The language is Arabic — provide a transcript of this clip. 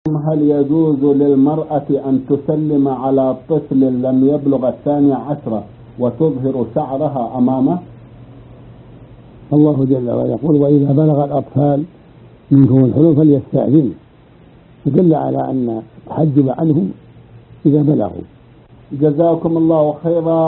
هل يجوز للمرأة أن تسلم على طفل لم يبلغ 12 وتظهر شعرها أمامه؟ الله جل وعلا يقول: وإذا بلغ الأطفال منكم الحلم فليستأذنوا، فدل على أن تحجب عنهم إذا بلغوا. جزاكم الله خيرا.